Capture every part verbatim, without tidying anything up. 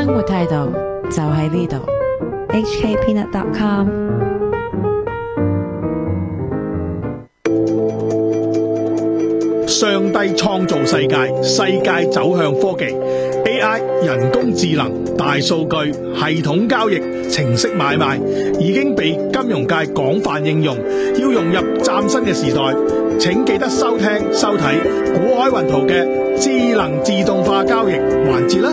生活態度就喺呢度 ，H K Peanut dot com。 上帝創造世界，世界走向科技 A I 人工智能、大數據、系統交易、程式買賣已經被金融界廣泛應用，要融入嶄新嘅時代，請記得收聽收睇古海雲圖嘅智能自動化交易環節啦。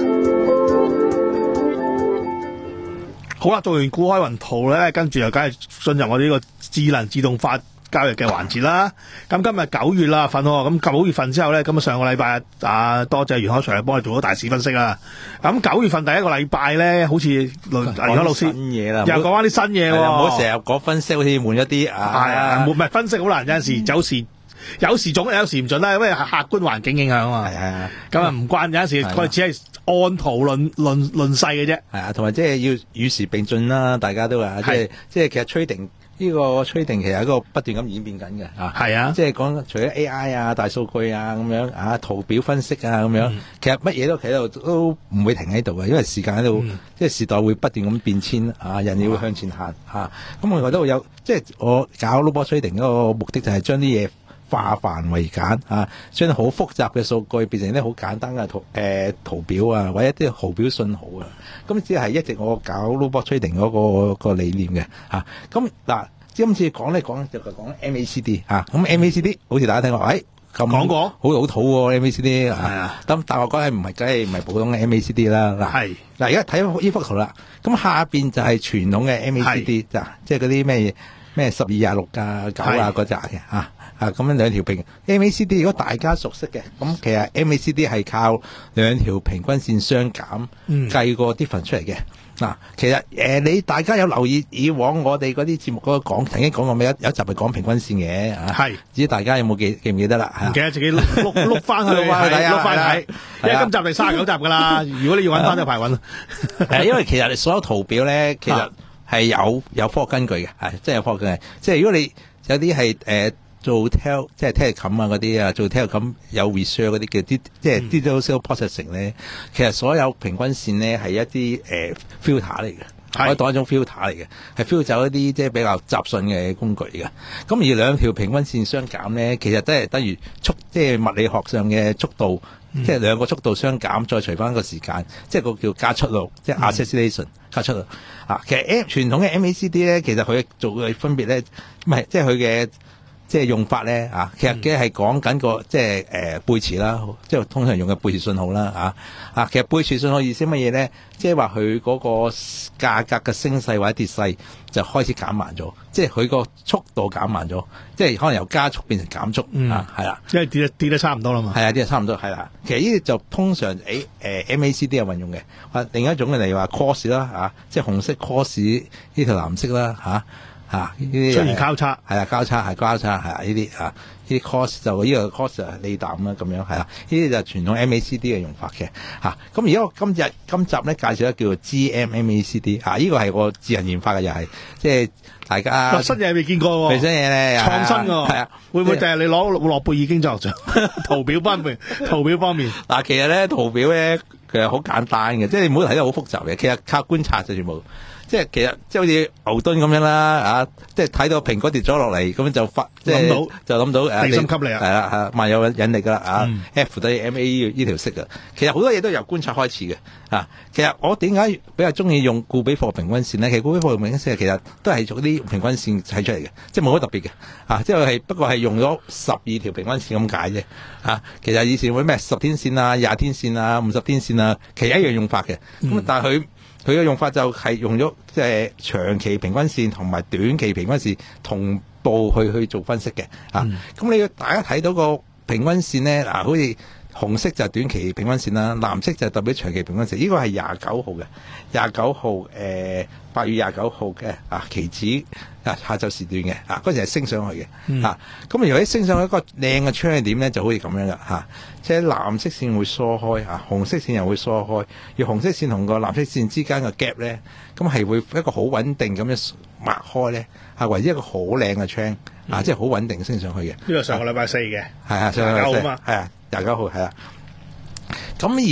好啦，做完古海雲圖咧，跟住又梗係進入我哋呢個智能自動化交易嘅環節啦。咁今日九月啦份喎，咁九月份之後咧，咁啊上個禮拜啊多謝袁海祥幫你做咗大市分析啦。咁九月份第一個禮拜咧，好似袁海老師新嘢啦， 又講翻啲新嘢喎， 唔好成日講分析，好似悶一啲啊。 係啊，唔係分析好難，有陣時有時有時準，有時唔準啦，因為係客觀環境影響啊嘛。 係啊， 咁啊唔關，有陣時佢只係按圖論論論勢嘅啫。 係啊，同埋即係要與時並進啦，大家都話即係即係其實 trading。呢個趨定其實係一個不斷咁演變緊嘅啊， 係啊， 即係講除咗 A I 啊、大數據啊咁樣啊、圖表分析啊咁樣，嗯、其實乜嘢都喺度都唔會停喺度嘅，因為時間喺度，嗯、即係時代會不斷咁變遷啊，人要向前行啊。咁我覺得會有，即係我搞 robot trading 嗰個目的就係將啲嘢化繁為簡啊，將好複雜嘅數據變成啲好簡單嘅圖誒、呃、圖表啊，或者啲圖表信號啊。咁只係一直我搞 robot trading 嗰、嗰個、個理念嘅嚇。咁、啊、嗱，今次講咧講就係講 M A C D 嚇、啊。咁 M A C D 好似大家聽過，誒咁講過，好老土喎 M A C D 啊。係啊。咁但係我講係唔係梗係唔係普通嘅 M A C D 啦？嗱係。嗱而家睇呢幅圖啦，咁下邊就係傳統嘅 M A C D 就即係嗰啲咩咩十二廿六啊九啊嗰扎嘅嚇。啊，咁樣兩條平 M A C D， 如果大家熟悉嘅，咁其實 M A C D 係靠兩條平均線相減、嗯、計個 difference 出嚟嘅。嗱、啊，其實誒、呃、你大家有留意以往我哋嗰啲節目嗰個講曾經講過咩？有一集係講平均線嘅，係、啊，唔知大家有冇記記唔記得啦？唔記得自己碌碌翻去，碌翻去睇，碌翻睇。因為今集係三十九集㗎啦，如果你要揾翻就排揾。係啊， 因為其實你所有圖表咧，其實係有有科學根據嘅，係即係有科學根據。即係如果你有啲係誒。呃做 tel 即係 telecom 啊嗰啲啊，做 telecom 有 research 嗰啲嘅啲即係 digital processing 咧，其實所有平均線咧係一啲誒、呃、filter 嚟嘅，可以當一種 filter 嚟嘅，係 filter 走一啲即係比較雜訊嘅工具嚟嘅。咁而兩條平均線相減咧，其實都係等於速即係物理學上嘅速度，嗯、即係兩個速度相減，再除翻個時間，即係個叫加速度，即係 acceleration、嗯、加速度啊。其實 M 傳統嘅 M A C D 咧，其實佢做嘅分別咧，唔係即係佢嘅。即係用法咧啊，其實嘅係講緊個即係誒背馳啦，即係通常用嘅背馳信號啦啊啊，其實背馳信號意思乜嘢咧？即係話佢嗰個價格嘅升勢或者跌勢就開始減慢咗，即係佢個速度減慢咗，即係可能由加速變成減速、嗯、啊，係啦，因為跌得跌得差唔多啦嘛，係啊，跌得差唔多係啦。其實呢啲就通常誒誒、欸、M A C D 有運用嘅，啊另一種嘅例如話 cross 啦啊，即係紅色 cross 呢條藍色啦嚇。啊啊！呢啲出現交叉，係啊，交叉係交叉係啊，呢啲啊，呢啲 cross 就呢個 cross 就利淡啦，咁樣係啦，呢啲就傳統 M A C D 嘅用法嘅嚇。咁而家我今日今集咧介紹咧叫做 G M M A C D 啊，呢個係我自行研發嘅又係，即係大家新嘢未見過喎，新嘢咧創新喎，係啊，會唔會就係你攞諾貝爾經濟學獎？圖表方面，圖表方面嗱，其實咧圖表咧其實好簡單嘅，即係你唔好睇得好複雜嘅，其實靠觀察就全部。即係其實即係好似牛頓咁樣啦，啊！即係睇到蘋果跌咗落嚟，咁就發即係就諗到誒地心吸力啊，係啦係萬有引力噶啦啊、嗯、，F 等於 M A 呢條式啊。其實好多嘢都由觀察開始嘅啊。其實我點解比較中意用固比霍平均線咧？其實固比霍平均線其實都係做啲平均線砌出嚟嘅，即係冇乜特別嘅啊。即係不過係用咗十二條平均線咁解啫啊。其實以前會咩十天線啊、廿天線啊、五十天線啊，其實一樣用法嘅。咁、嗯、但係佢。佢嘅用法就係用咗即係長期平均線同埋短期平均線同步去去做分析嘅嚇。咁、嗯、你要大家睇到個平均線咧，嗱，好似紅色就係短期平均線啦，藍色就代表長期平均線。呢個係廿九號嘅，廿九號誒八月廿九號嘅啊期指啊下晝時段嘅啊，嗰陣係升上去嘅、嗯、啊。咁如果你升上去一個靚嘅趨勢點咧，就好似咁樣嘅嚇。即係藍色線會疏開啊，紅色線又會疏開。而紅色線同個藍色線之間嘅 gap 咧，咁係會一個好穩定咁樣擘開咧，係為之一個好靚嘅趨啊，即係好穩定升上去嘅。呢個上個禮拜四嘅，係啊，上個禮拜四啊嘛，係啊，廿九號係啊。咁而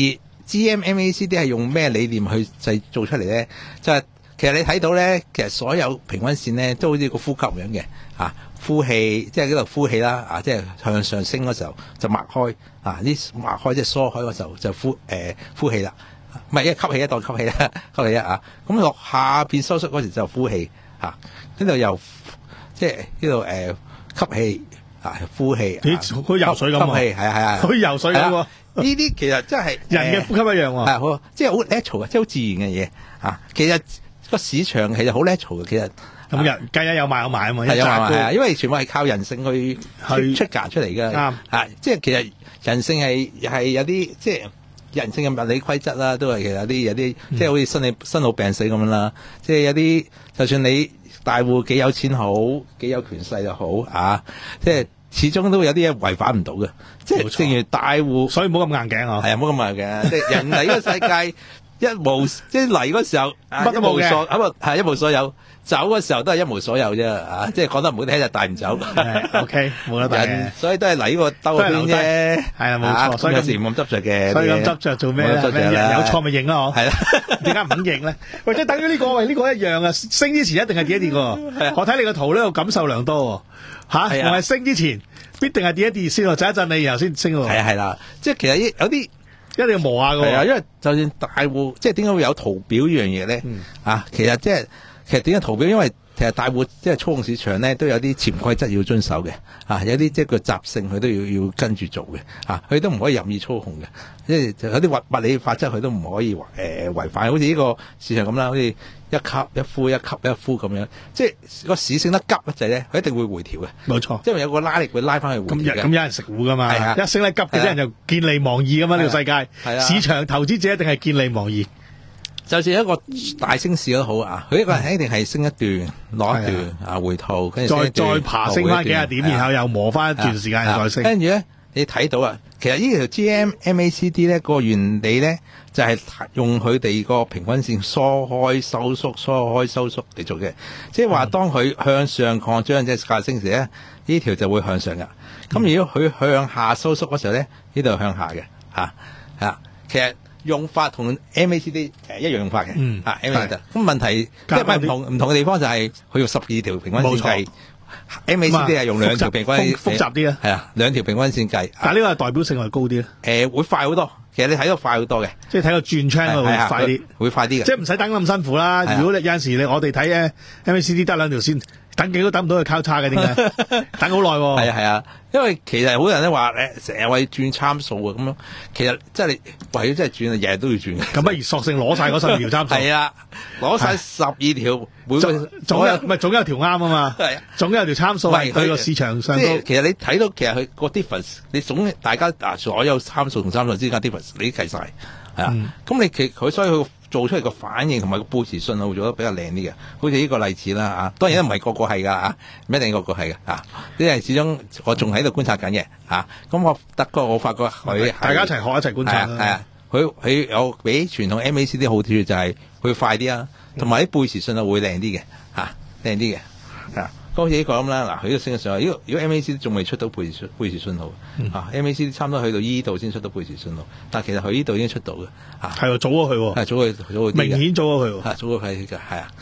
G M M A C D 係用咩理念去製造出嚟咧？就係、是、其實你睇到咧，其實所有平均線咧都好似個呼吸咁樣嘅啊，呼氣即係嗰度呼氣啦，啊即係向上升嗰時候就擘開啊，呢擘開即係疏開嗰時候就呼誒、呃、呼氣啦，唔係一吸氣一當吸氣啦，吸氣啊，咁落下邊收縮嗰時就呼氣啊，呢度又即係呢度誒吸氣。啊，呼氣， 咦，好似游水咁喎， 吸氣，係啊係啊， 好似游水咁喎。呢啲其實真係人嘅呼吸一樣喎， 係好，即係好 natural 嘅，即係好自然嘅嘢啊。其實個市場其實好 natural 嘅，其實咁人計下有賣有賣啊嘛， 係有賣係啊，因為全部係靠人性去去出價出嚟嘅，啱啊。即係其實人性係係有啲即係人性嘅物理規則啦，都係其實有啲有啲即係好似生理生老病死咁樣啦。即係有啲就算你大戶幾有錢好，幾有權勢又好啊，即係始終都有啲嘢違反唔到嘅。即係正如大戶， 所以唔好咁硬頸啊。 係啊，唔好咁硬頸。即係人嚟呢個世界一無，即係嚟嗰時候乜都冇嘅， 咁啊係一無所有。走嘅時候都係一無所有啫，啊！即係講得唔好聽就帶唔走。 O K， 冇得帶嘅， 所以都係嚟呢個兜圈啫。係啊，冇錯。 所以有時唔咁執着嘅。 所以咁執着做咩咧？有錯咪認咯，嗬。係啦，點解唔肯認咧？或者等於呢個喂，呢個一樣啊！升之前一定係跌一跌喎。我睇你個圖呢，我感受良多喎。嚇，我係升之前必定係跌一跌先喎，陣一陣你然後先升喎。係啊係啦，即係其實有啲一定要磨下㗎。係啊，因為就算大戶，即係點解會有圖表呢樣嘢咧？啊，其實即係。其實點解圖表？因為其實大戶即係操控市場咧，都有啲潛規則要遵守嘅，啊，有啲即係個習性佢都要要跟住做嘅，啊，佢都唔可以任意操控嘅，即係有啲物物理法則佢都唔可以誒違反，好似呢個市場咁啦，好似一級一呼一級一呼咁樣，即係個市升得急一滯咧，佢一定會回調嘅，冇錯，因為有個拉力會拉翻去回調嘅。咁有人食糊噶嘛？係啊，一升得急嘅啲人就見利忘義噶嘛，呢個世界，係啊，市場投資者一定係見利忘義。 就算一個大升市都好啊，佢一個人一定係升一段，攞一段啊回吐，跟住再再爬升翻幾廿點，然後又磨翻一段時間再升。 跟住咧，你睇到啊，其實呢條 G M M A C D 咧個原理咧就係用佢哋個平均線疏開收縮、疏開收縮嚟做嘅。即係話當佢向上擴張即係價升時咧，呢條就會向上噶。咁如果佢向下收縮嗰時候咧，呢度向下嘅嚇嚇。其實用法同 M A C D 誒一樣用法嘅，嗯啊 M A C D 咁問題即係唔同唔同嘅地方就係佢用十二條平均線計 ，M A C D 係用兩條平均線複雜啲啊， 係啊兩條平均線計， 但係呢個係代表性係高啲咧， 誒會快好多，其實你睇到快好多嘅， 即係睇個轉窗會快啲， 會快啲嘅， 即係唔使等咁辛苦啦。如果你有陣時你我哋睇咧 M A C D 得兩條線。等幾都等唔到佢交叉嘅，點解？等好耐喎。係啊係啊，因為其實好多人都話誒，成日為轉參數啊咁樣。其實即係你為咗真係轉啊，日日都要轉。咁不如索性攞晒嗰十二條參數。係啊，攞晒十二條，每個總有唔係總有條啱啊嘛。係啊，總有條參數係對個市場上高。其實你睇到其實佢個 difference，你總大家嗱所有參數同參數之間 difference，你計晒係啊。咁你其佢所以佢。做出嚟個反應同埋個背馳信號做得比較靚啲嘅，好似呢個例子啦啊，當然都唔係個個係噶啊，唔一定個個係嘅啊，因為始終我仲喺度觀察緊嘅啊，咁我德國我發覺佢大家一齊學一齊觀察，係啊，佢佢有比傳統 M A C D 好處就係佢快啲啊，同埋啲背馳信號會靚啲嘅嚇，靚啲嘅啊。好似呢個咁啦，嗱佢都升咗上去。如果如果 M A C D 仲未出到背馳背馳信號，嗯、啊 M A C D 差唔多去到依度先出到背馳信號，但係其實佢呢度已經出到嘅，嚇係早咗佢喎，係早佢早佢明顯早咗佢喎，係早咗佢嘅，係啊。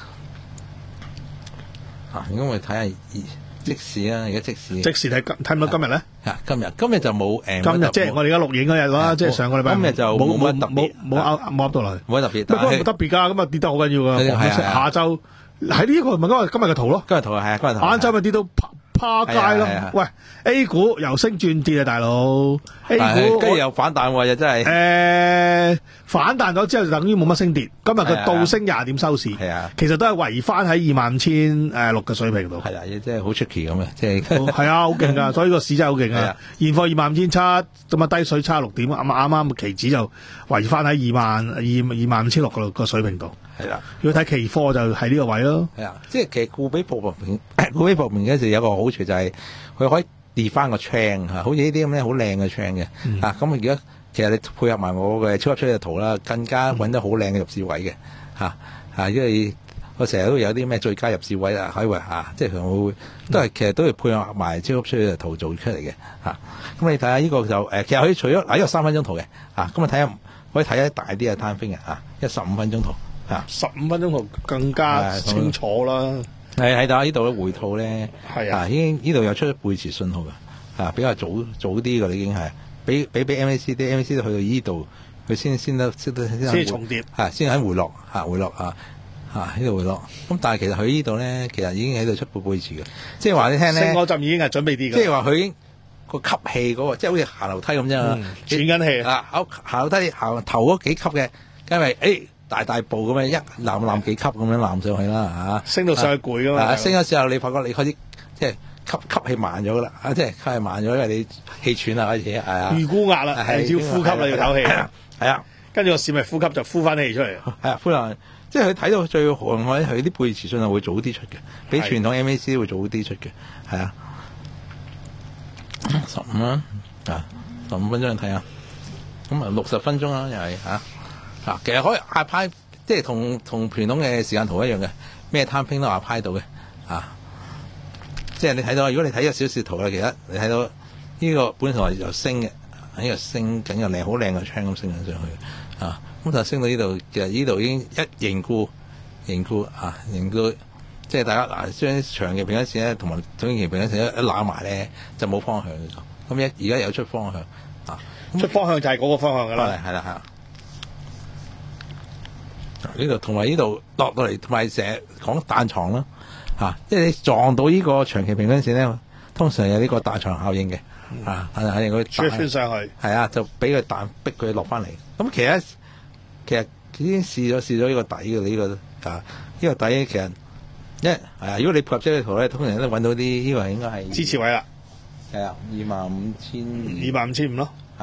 啊，咁我哋睇下即時啊，而家即時即時睇睇唔到今日咧？啊，今日今日就冇誒，今日即係我哋而家錄影嗰日啦，即係上個禮拜。今日就冇冇冇冇冇冇到嚟，冇特別，冇特別㗎，咁啊跌得好緊要㗎，下晝。喺呢個咪今日今日嘅圖咯，今日圖係啊，今日圖。晏晝咪跌到趴趴街咯。喂 ，A 股由升轉跌啊，大佬。A 股跟住又反彈喎，又真係。誒，反彈咗之後就等於冇乜升跌。今日佢倒升廿點收市。係啊，其實都係圍翻喺二萬五千誒六嘅水平度。係啊，即係好出奇咁嘅，即係。係啊，好勁噶，所以個市真係好勁啊。現貨二萬五千七，咁啊低水差六點，啱啱啱期指就圍翻喺二萬二二萬五千六個個水平度。係啦，如果睇期貨就係呢個位咯。係啊，即係其實固比薄明，固比薄明嘅時有個好處就係佢可以跌翻個窗嚇，好似呢啲咁咧好靚嘅窗嘅。嗯、啊，咁而家其實你配合埋我嘅超級出嘅圖啦，更加揾得好靚嘅入市位嘅嚇嚇，因為我成日都有啲咩最佳入市位啊，可以話嚇，即係佢會都係其實都係配合埋超級出嘅圖做出嚟嘅嚇。咁、啊、你睇下呢個就誒，其實佢除咗嗱呢個三分鐘圖嘅嚇，咁啊睇下可以睇一大啲嘅攤飛嘅嚇，一十五分鐘圖嚇， 十五分鐘圖更加清楚啦。 係喺度呢度咧回吐咧， 係啊， 已經呢度有出背馳信號嘅，啊比較早早啲嘅啦已經係，比比比 M A C 啲 M A C 都去到呢度，佢先先得先得先重疊， 係先喺回落嚇回落啊嚇呢度回落。咁但係其實佢呢度咧，其實已經喺度出背背馳嘅，即係話你聽咧， 升嗰陣已經係準備啲嘅， 即係話佢已經個吸氣嗰個，即係好似行樓梯咁啫嘛， 喘緊氣啊，行樓梯行頭嗰幾級嘅，因為誒。大大步咁樣一攬攬幾級咁樣攬上去啦嚇， 升到上去攰噶嘛、 啊，升嘅時候你發覺你開始即係吸吸氣慢咗噶啦，啊即係吸氣慢咗，因為你氣喘啊開始係啊， 預估壓啦，係要呼吸啦，要唞氣， 係啊，跟住個市咪呼吸就呼翻氣出嚟， 係啊，呼翻，即係佢睇到最好佢啲背馳信號會早啲出嘅，比傳統 M A C 會早啲出嘅，係啊，十五啊，啊十五分鐘睇下，咁啊六十分鐘啦又係嚇。啊，其實可以壓派，即係同同傳統嘅時間圖一樣嘅，咩攤拼都壓派到嘅，啊，即係你睇到，如果你睇個小視圖咧，其實你睇到呢個本來又升嘅，呢個升緊又靚，好靚嘅槍咁升緊上去，啊，咁就升到呢度，其實呢度已經一凝固，凝固啊，凝固，即係大家嗱將長期平均線咧同埋短期平均線一一攬埋咧，就冇方向嘅，咁一而家有出方向，啊， 出方向就係嗰個方向噶啦， 係啦係啦。呢度同埋呢度落到嚟，同埋成日講彈床啦，嚇、啊，即係你撞到呢個長期平均線咧，通常有呢個彈床效應嘅，嗯、啊，彈床效應佢穿穿上去， 係啊，就俾佢彈逼佢落翻嚟。咁其實其實已經試咗試咗呢個底嘅呢、呢個啊，呢、呢個底其實一係啊，如果你配合即係圖咧，通常都揾到啲呢、呢個係應該係支持位啦， 係啊，二萬五千二萬五千五咯， 係。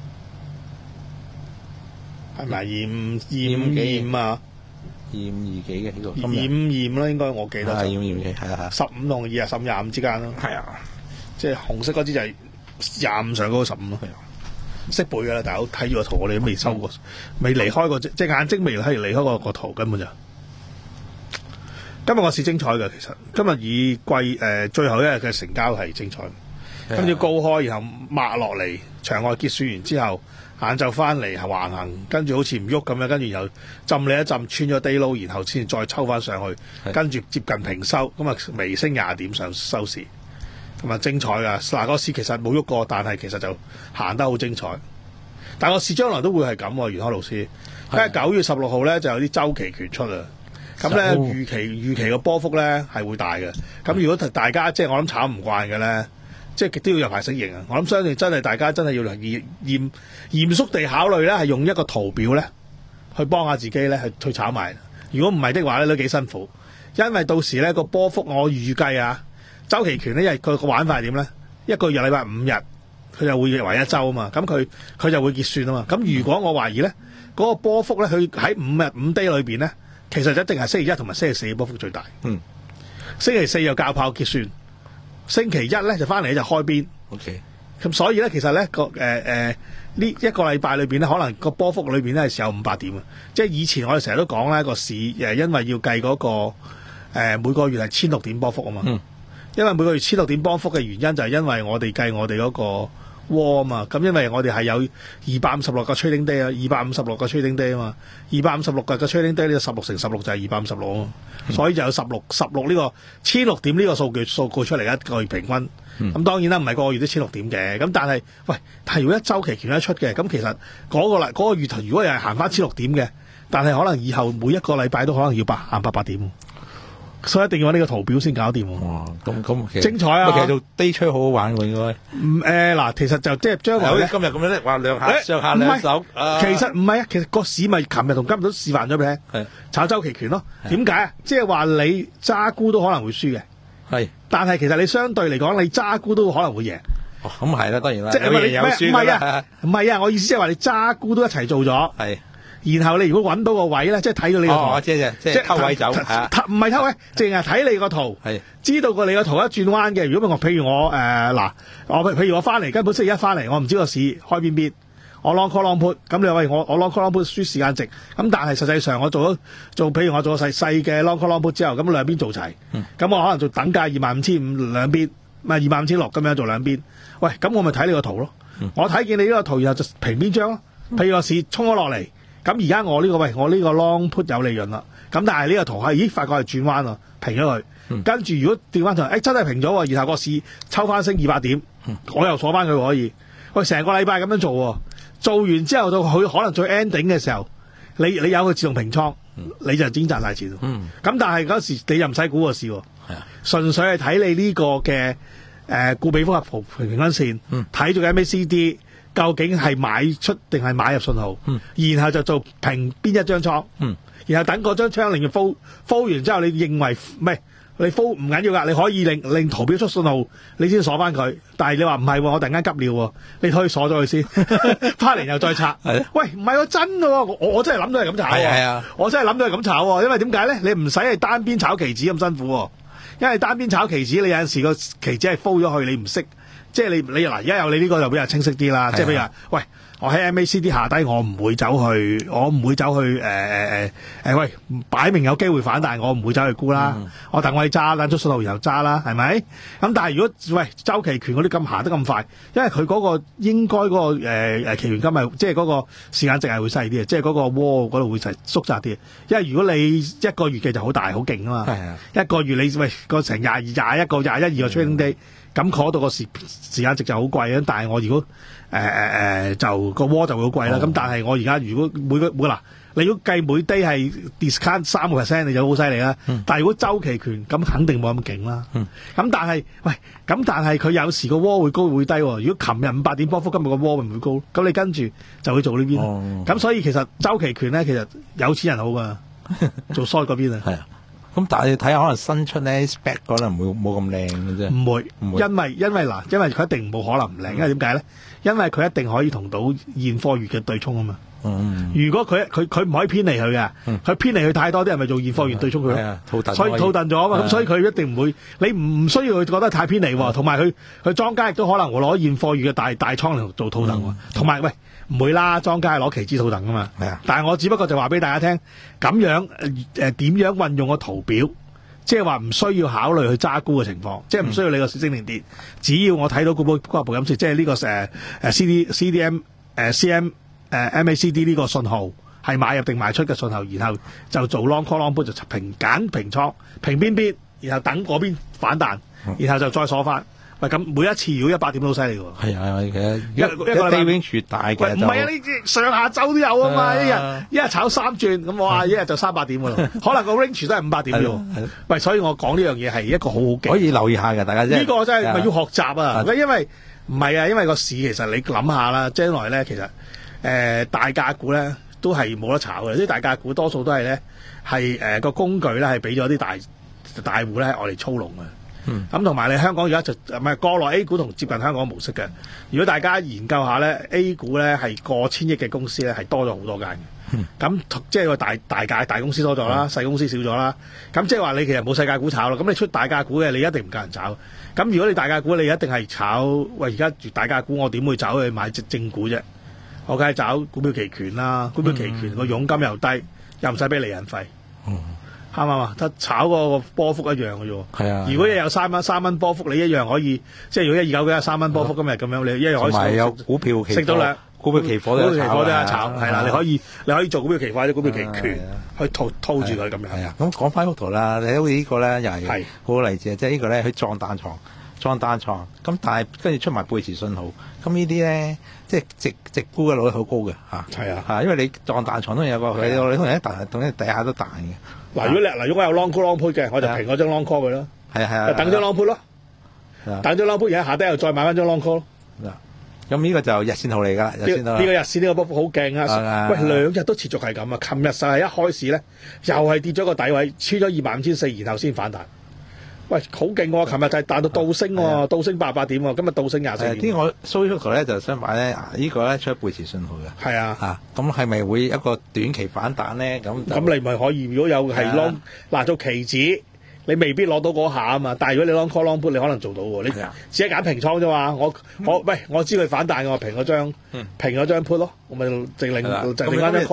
係咪二五二五二五啊？ 二五二幾嘅呢個？ 二五二五啦，應該我記得。 係二五二幾，係啊， 十五同二啊，十五廿五之間咯。 係啊， 即係紅色嗰支就係廿五上嗰個十五咯。係啊，識背㗎啦，大佬睇住個圖，我哋都未收過，未離開過，即係眼睛未係離開過個圖，根本就。今日個市精彩嘅，其實今日以季誒、呃、最後一日嘅成交係精彩，跟住高開，然後抹落嚟，場外結算完之後。晏晝翻嚟橫行，跟住好似唔喐咁樣，跟住然後浸你一浸，穿咗低撈，然後先再抽翻上去，跟住接近平收，咁啊微升廿點上收市，咁啊精彩噶。嗱，個市其實冇喐過，但係其實就行得好精彩。但係個市將來都會係咁喎，袁開老師。因為九月十六號咧就有啲週期權出啊，咁咧預期預期個波幅咧係會大嘅。咁如果大家即係我諗炒唔慣嘅咧。即係都要有排適應啊！我諗相信真係大家真係要嚴嚴嚴肅地考慮咧，係用一個圖表咧去幫下自己咧去去炒賣。如果唔係的話咧，都幾辛苦。因為到時咧個波幅我預計啊，週期權咧因為佢個玩法係點咧？一個月禮拜五日，佢就會為一週啊嘛。咁佢佢就會結算啊嘛。咁如果我懷疑咧嗰、嗰個波幅咧，佢喺五日五 day 裏邊咧，其實一定係星期一同埋星期四嘅波幅最大。嗯，星期四又較炮結算。星期一咧就翻嚟就開邊 ，OK。 咁所以咧，其實咧個誒誒呢一個禮拜裏邊咧，可能個波幅裏邊咧係有五百點啊！即係以前我哋成日都講咧個市誒，因為要計嗰、那個誒、呃、每個月係千六點波幅啊嘛。嗯。因為每個月千六點波幅嘅原因就係因為我哋計我哋嗰個窩啊嘛。咁因為我哋係有二百五十六個 trading day 啊，二百五十六個 trading day 啊嘛，二百五十六個 trading day 呢個十六乘十六就係二百五十六啊嘛。嗯、所以就有十六十六呢個千六點呢個數據數據出嚟一個月平均，咁、嗯、當然啦，唔係個個月都千六點嘅，咁但係喂，但係如果一週期權一出嘅，咁其實嗰、那個啦嗰、那個月頭如果又係行翻千六點嘅，但係可能以後每一個禮拜都可能要百行八百點，所以一定要揾呢個圖表先搞掂。 哇，咁咁精彩啊！ 其實做 day trade 好好玩喎，應該。唔誒嗱， 其實就即係將來咧， 今日咁樣咧，話兩下上下兩手。 其實唔係啊，其實個市咪琴日同今日都示範咗俾你聽，炒週期權咯。點解啊？即係話你揸沽都可能會輸嘅。係。但係其實你相對嚟講，你揸沽都可能會贏。哦，咁係啦，當然啦。即係有贏有輸㗎啦。唔係啊，我意思即係話你揸沽都一齊做咗。係。然後你如果揾到個位咧，即係睇到你個圖，哦、即係即係偷位走，唔係偷位，淨係睇你個圖，知道個你個圖一轉彎嘅。如果我譬如我誒嗱、呃，我譬如我翻嚟，根本星期一翻嚟，我唔知個市開邊邊，我 long call long put，咁你話喂我我 long call long put 輸時間值，咁但係實際上我做咗做，譬如我做咗細細嘅 long call long put 之後，咁兩邊做齊，咁、嗯、我可能做等價二萬五千五兩邊，唔係二萬五千六咁樣做兩邊，喂，咁我咪睇你個圖咯，嗯、我睇見你呢個圖然後就平邊張咯。 譬如個市衝咗落嚟，咁而家我呢、這個喂，我呢個 long put 有利潤啦，咁但係呢個圖係，咦發覺係轉彎喎，平咗佢， 嗯、 跟住如果調翻頭，誒、哎、真係平咗喎，然後個市抽翻升二百點， 嗯、 我又鎖翻佢可以，喂成個禮拜咁樣做喎，做完之後到佢可能最 ending 嘅時候，你你有個自動平倉，嗯、你就已經賺晒錢。咁、嗯、但係嗰時你又唔使估個市喎，純粹係睇你呢個嘅誒固比複合平均線，睇住 M A C D。究竟係買出定係買入信號，嗯、然後就做平邊一張倉，嗯、然後等嗰張倉令佢 fold fold 完之後，你認為唔係你 fold 唔緊要噶，你可以令令圖表出信號，你先鎖翻佢。但係你話唔係，我突然間急尿，你可以鎖咗佢先，翻嚟又再拆。喂，唔係喎，真嘅喎，我我真係諗到係咁炒。係啊，我真係諗到係咁炒，因為點解咧？你唔使係單邊炒期指咁辛苦，因為單邊炒期指，你有陣時個期指係 fold 咗去，你唔識。即係你你嗱，而家有你呢個就比較清晰啲啦。即係譬如話，喂，我喺 M A C D 下低，我唔會走去，我唔會走去誒誒誒誒，喂，擺明有機會反彈，我唔會走去沽啦。嗯、我等我去揸，等出信號然後揸啦，係咪？咁但係如果喂周期權嗰啲咁行得咁快，因為佢嗰個應該嗰、嗰個誒誒、呃、期權金係即係嗰個時間值係會細啲嘅，即係嗰個窩嗰度會細縮窄啲。因為如果你一個月嘅就好大好勁啊嘛，的一個月你喂個成廿二廿一個廿一二個 trading day。咁嗰度個時時間值就好貴啊！但係我如果誒誒誒就個窩就會好貴啦。咁、哦、但係我而家如果每個每嗱，你如果計每 day 係 discount 三個 percent，你就好犀利啦。嗯、但係如果周期權咁肯定冇咁勁啦。咁、嗯、但係喂，咁但係佢有時個窩會高會低。如果琴日五百點波幅，今日個窩會唔會高？咁你跟住就會做呢邊。咁、哦、所以其實周期權咧，其實有錢人好噶，做 short 嗰邊啊。係啊。 咁但係你睇下，可能新出咧 spec 可能唔會冇咁靚嘅啫。唔會，唔會，因為因為嗱，因為佢一定冇可能唔靚，因為點解咧？因為佢一定可以同到現貨月嘅對沖啊嘛。嗯、如果佢佢佢唔可以偏離佢嘅，佢、嗯、偏離佢太多啲人咪做現貨月對沖佢咯。嗯、所以套戥咗啊嘛，咁、嗯、所以佢一定唔會，你唔需要佢覺得太偏離，同埋佢佢莊家亦都可能會攞現貨月嘅大大倉嚟做套戥，同埋、嗯、喂。唔會啦，莊家係攞期指套戥噶嘛。係啊，但係我只不過就話俾大家聽，咁樣誒誒點樣運用個圖表，即係話唔需要考慮去揸沽嘅情況，即係唔需要你個市升定跌，只要我睇到股報股報咁即係呢個誒誒 C D C D M 誒 C M 誒 M A C D 呢個信號係買入定賣出嘅信號，然後就做 long call long put 就平揀平倉平邊邊，然後等嗰邊反彈，然後就再鎖翻。喂，咁每一次如果一百點都好犀利喎。係啊，其實一一個 day range 越大嘅就唔係啊，呢上下週都有啊嘛，一日一日炒三轉咁，哇，一日就三百點㗎咯。可能個 range 都係五百點啫。喂，所以我講呢樣嘢係一個好好嘅， 可以留意下嘅，大家呢個真係咪要學習啊？因為唔係啊，因為個市其實你諗下啦，將來咧其實誒、呃、大價股咧都係冇得炒嘅，啲大價股多數都係咧係誒個工具咧係俾咗啲大大戶咧我哋操弄嘅。咁同埋你香港而家就唔係國內 A 股同接近香港模式嘅。如果大家研究下咧 ，A 股咧係過千億嘅公司咧係多咗好多間嘅。咁、嗯、即係個大大價大公司多咗啦，細、嗯、公司少咗啦。咁即係話你其實冇細價股炒咯。咁你出大價股嘅，你一定唔夠人炒。咁如果你大價股，你一定係炒。喂，而家大價股我點會走去買隻正股啫？我梗係找股票期權啦。股票期權個佣金又低，又唔使俾厘印費。嗯啱唔啱啊？得炒個波幅一樣嘅啫。係啊。如果你有三蚊三蚊波幅，你一樣可以，即係如果一二九幾三蚊波幅今日咁樣，你一樣可以。同埋有股票期食到兩股票期貨都有炒。係啦，你可以你可以做股票期貨或者股票期權去套套住佢咁樣。係啊。咁講翻幅圖啦，你好似呢個咧又係好好例子啊！即係呢個咧佢撞彈床撞彈床，咁但係跟住出埋背馳信號，咁呢啲咧即係直直沽嘅率好高嘅嚇。係啊。嚇，因為你撞彈床都有個佢，你通常一彈同一底下都彈嘅。嗱，如果你嗱，如果我有 long call long put 嘅，我就平嗰張 long call 佢咯。係啊係啊，等張 long put 咯。等張 long put，然後下低又再買翻張 long call 咯。咁呢個就日線圖嚟㗎，日線圖。呢個日線呢個波幅好勁啊！喂，兩日都持續係咁啊！琴日就係一開始咧，又係跌咗個底位，穿咗二萬五千四，然後先反彈。喂，好勁喎！琴日就係彈到倒升喎，倒升八百點喎，今日倒升廿四點。呢我 show 幅圖咧就相反咧，呢個咧出背馳信號嘅。係啊，嚇咁係咪會一個短期反彈咧？咁咁你咪可以，如果有係 long 嗱做期指，你未必攞到嗰下啊嘛。但係如果你 long call long put，你可能做到喎。你只係揀平倉啫嘛。我我喂，我知佢反彈嘅，我平嗰張平嗰張 put 咯，我咪淨另就另一張 call 咯。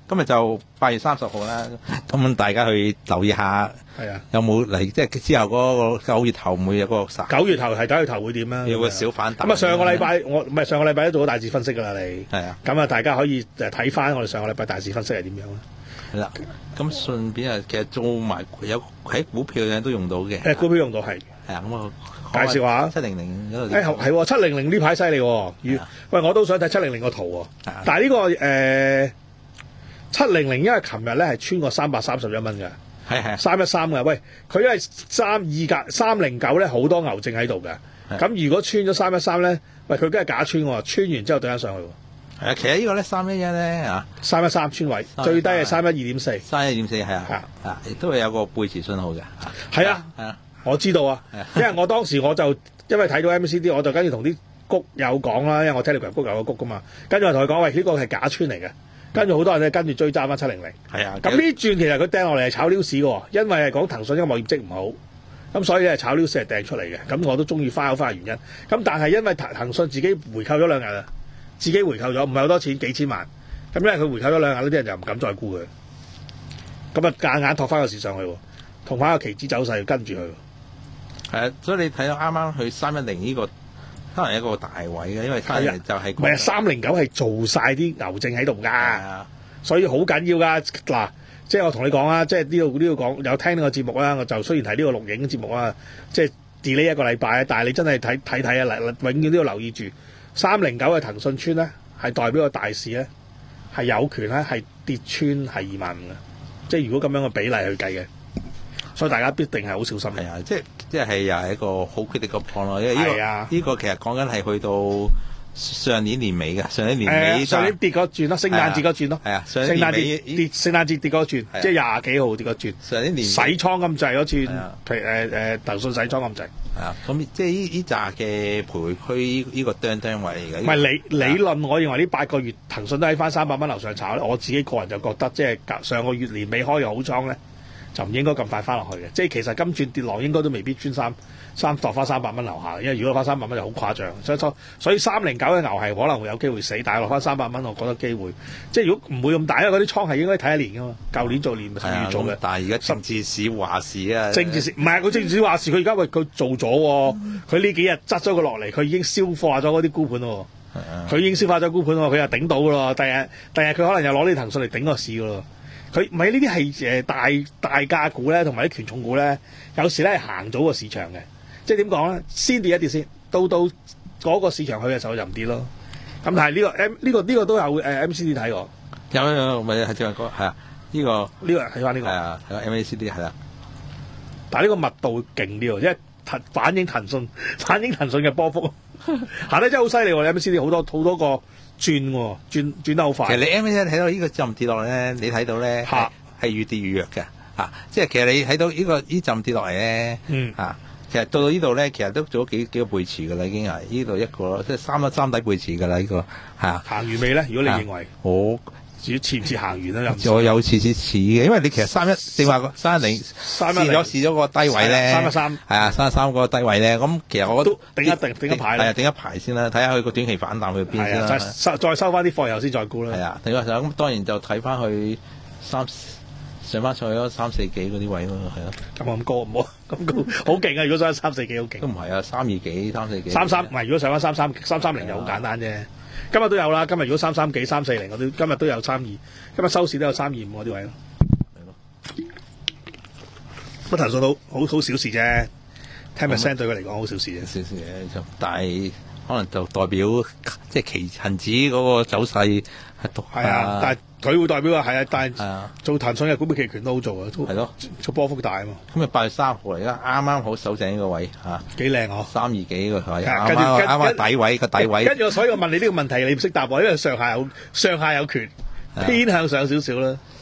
今日就八月三十號啦，咁大家去留意下， 係啊， 有冇嚟即係之後嗰個九月頭會有個九月頭係九月頭會點啊？ 有個小反彈。 咁啊，上個禮拜我唔係上個禮拜都做咗大市分析㗎啦，你係啊， 咁啊，大家可以誒睇翻我哋上個禮拜大市分析係點樣啦。 係啦，咁順便啊，其實做埋有喺股票嘅都用到嘅。 誒，股票用到係係啊，咁啊介紹下七零零嗰度。 誒係喎，七零零呢排犀利喎。如喂，我都想睇七零零個圖喎。但係呢個誒七零零，因為琴日咧係穿過三百三十一蚊嘅， 係係三一三嘅。喂，佢因為三二格三零九咧好多牛證喺度嘅。咁如果穿咗三一三咧，喂，佢梗係假穿喎，穿完之後對翻上去喎。 係啊，其實呢個咧三一一咧啊， 三一三穿位，最低係三一二點四， 三一點四係啊，啊，亦都係有個背馳信號嘅。 係啊， 係啊， 我知道啊，因為我當時我就因為睇到 M A C D， 我就跟住同啲谷友講啦，因為我 Telegram 谷友有個谷噶嘛，跟住我同佢講，喂，呢個係假穿嚟嘅，跟住好多人咧跟住追揸翻七零零。 係啊， 咁呢轉其實佢掟落嚟係炒 news 嘅，因為係講騰訊因為業績唔好，咁所以係炒 news 係掟出嚟嘅，咁我都中意翻口翻嘅原因。咁但係因為騰騰訊自己回購咗兩日啊。自己回購咗，唔係好多錢，幾千萬。咁因為佢回購咗兩日，呢啲人就唔敢再沽佢。咁啊，夾硬托翻個市上去，同翻個期指走勢跟住佢。 係啊，所以你睇到啱啱去三一零呢個，可能係一個大位嘅，因為三一零就係唔係三零九係做晒啲牛證喺度㗎，所以好緊要㗎。嗱，即係我同你講啊，即係呢度呢度講有聽呢個節目啦，我就雖然睇呢個錄影節目啊，即係 delay 一個禮拜，但係你真係睇睇睇啊，永遠都要留意住。三零九嘅騰訊穿咧，係代表個大市咧係有權咧係跌穿係二萬五嘅，即係如果咁樣嘅比例去計嘅，所以大家必定係好小心。 係啊，即係即係又係一個好 critical point 咯，因為呢、這個呢、啊、個其實講緊係去到上年年尾嘅，上年年尾、呃、 上年跌嗰轉咯，聖誕節嗰轉咯， 係啊， 聖誕節跌，聖誕節跌嗰轉，即係廿幾號跌嗰轉， 上年年洗倉咁滯嗰轉，譬如誒誒騰訊洗倉咁滯。 係啊，咁即係呢呢扎嘅徘徊區呢呢個釘釘位嚟嘅。唔係理理論，我認為呢八個月騰訊都喺翻三百蚊樓上炒咧，我自己個人就覺得，即係上個月年尾開嘅好倉咧，就唔應該咁快翻落去嘅。即係其實今轉跌落應該都未必穿三三落翻三百蚊樓下，因為如果落翻三百蚊就好誇張。所以所以三零九嘅牛係可能會有機會死，但係落翻三百蚊，我覺得機會即係如果唔會咁大，因為嗰啲倉係應該睇一年噶嘛，舊年做年咪十月做嘅。 但係而家政治市話事啊， 政治市唔係佢政治市話事，佢而家喂佢做咗喎，佢呢幾日執咗佢落嚟，佢已經消化咗嗰啲沽盤喎，佢已經消化咗沽盤喎，佢又頂到噶咯，第日第日佢可能又攞啲騰訊嚟頂個市噶咯。佢唔係呢啲係誒大大價股咧，同埋啲權重股咧，有時咧係行早個市場嘅，即係點講咧？先跌一跌先，到到嗰個市場去嘅時候就唔跌咯。咁但係呢個 M 呢個呢個都有誒 M A C D 睇過， 有有咪係正話講係啊？呢個呢個睇翻呢個係啊，係啊 M A C D 係啦。 但係呢個密度勁啲喎，因為騰反映騰訊反映騰訊嘅波幅行得真係好犀利喎！你 M A C D 好多好多個轉喎，轉轉得好快。 其實你 M A C D 睇到呢個陣跌落嚟咧，你睇到咧係係越跌越弱嘅嚇，即係其實你睇到呢個呢陣跌落嚟咧嚇，其實到到呢度咧，其實都做咗幾幾個背馳㗎啦，已經係呢度一個即係三粒三底背馳㗎啦，呢個係行完未咧？如果你認為我似唔似行完啦？ 我有似似似嘅，因為你其實三一正話個三一零試咗試咗個低位咧， 三一三係啊，三一三嗰個低位咧，咁其實我都頂一頂頂一排， 係啊，頂一排先啦，睇下佢個短期反彈去邊先啦， 再再收翻啲貨又先再沽啦。 係啊，頂一上咁當然就睇翻去三上翻上去咯，三四幾嗰啲位咯，係咯。 咁咁高唔好咁高，好勁啊！如果上三四幾好勁， 都唔係啊，三二幾、三四幾。 三三唔係，如果上翻三三三三零就好簡單啫。今日都有啦，今日如果三三幾、三四零，我都今日都有三二，今日收市都有三二五嗰啲位咯。係咯。乜騰訊到好好小事啫 ten percent 對佢嚟講好小事啫。 少少嘢就，但係可能就代表即係期恒指嗰個走勢係獨係啊，但係佢會代表啊，係啊，但係做騰訊嘅股票期權都好做啊，係咯，做波幅大啊嘛。 咁啊八月三號嚟啦，啱啱好守正呢個位嚇， 幾靚嗬， 三二幾個位，啱啱啱啱底位個底位。 跟住所以我問你呢個問題，你唔識答我，因為上下有上下有權，偏向上少少啦。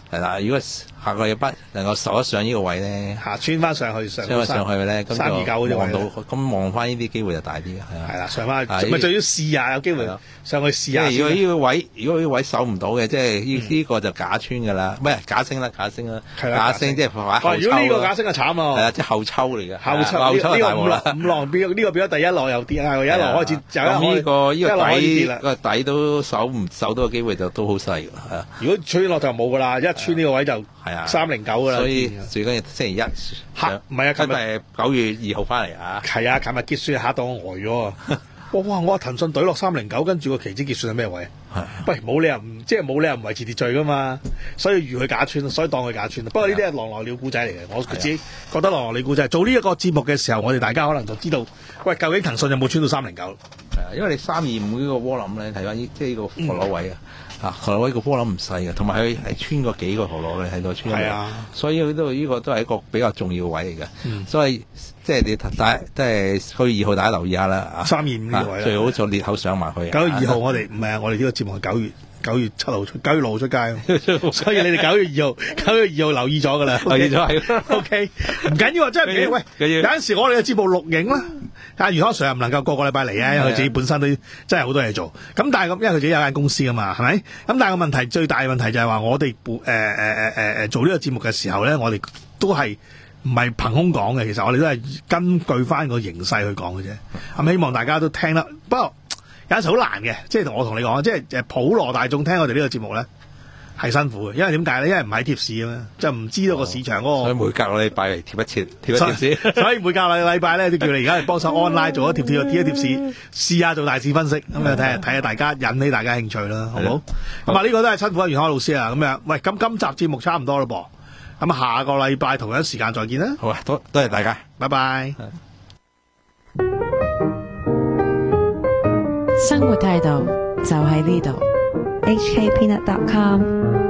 係啦，如果下個禮拜能夠受得上呢個位咧， 下穿翻上去上穿翻上去咧，咁三二九就望到，咁望翻呢啲機會就大啲嘅，係啊。 係啦，上翻去咪就要試下，有機會上去試下。 如果呢個位，如果呢個位守唔到嘅，即係呢呢個就假穿㗎啦，唔係假升啦，假升啦，假升即係話後抽。 如果呢個假升就慘啊！ 係啊，即係後抽嚟嘅， 後抽後抽呢個五大鑊啦。 浪五浪變呢個變咗第一浪又跌啊，第一浪開始就咁呢個呢個底個底都守唔守到嘅機會就都好細㗎，係啊。 如果穿落就冇㗎啦，一穿呢個位就係啊三零九㗎啦。 所以最緊要星期一黑唔係啊，琴日九月二號翻嚟啊。 係啊，琴日結算嚇到我呆咗啊！哇哇！我話騰訊懟落三零九，跟住個期指結算係咩位？喂，冇理由唔即係冇理由唔維持秩序㗎嘛，所以預佢假穿，所以當佢假穿。不過呢啲係狼來了故仔嚟嘅，我自己覺得狼來了故仔。做呢一個節目嘅時候，我哋大家可能就知道，喂，究竟騰訊有冇穿到三零九？ 係啊，因為你三二五呢個窩冧咧，睇翻呢即係呢個陀螺位啊。啊，陀螺位個波冧唔細嘅，同埋佢係穿過幾個陀螺嘅喺度穿。係啊，所以呢度呢個都係一個比較重要嘅位嚟嘅。嗯，所以即係你大即係九月二號大家留意下啦。三二五呢個位最好就裂口上埋去。九月二號我哋唔係啊，我哋呢個節目係九月九月七號出九月六號出街，所以你哋九月二號九月二號留意咗㗎啦。留意咗係 OK， 唔緊要啊，真係唔緊要。喂，有陣時我哋嘅節目錄影啦。阿余康 Sir 又唔能夠個個禮拜嚟啊，因為佢自己本身都真係好多嘢做。咁但係咁，因為佢自己有間公司啊嘛，係咪？咁但係個問題最大嘅問題就係話，我哋誒誒誒誒誒做呢個節目嘅時候咧，我哋都係唔係憑空講嘅。其實我哋都係根據翻個形勢去講嘅啫。咁希望大家都聽得。不過有陣時好難嘅，即係我同你講，即係誒普羅大眾聽我哋呢個節目咧。係辛苦嘅，因為點解咧？因為唔係貼市啊嘛，就唔知道個市場嗰個、哦。所以每隔個禮拜嚟貼一次，貼一貼市。所以每隔個禮拜咧，都叫你而家嚟幫手 online 做一貼貼，貼一貼市，試下做大市分析，咁啊睇下睇下大家引起大家興趣啦，好唔好？咁啊呢個都係辛苦阿袁康老師啊，咁樣。喂，咁今集節目差唔多啦噃，咁啊下個禮拜同樣時間再見啦。好啊，多多謝大家，拜拜。 生活態度就喺呢度。H K Peanut dot com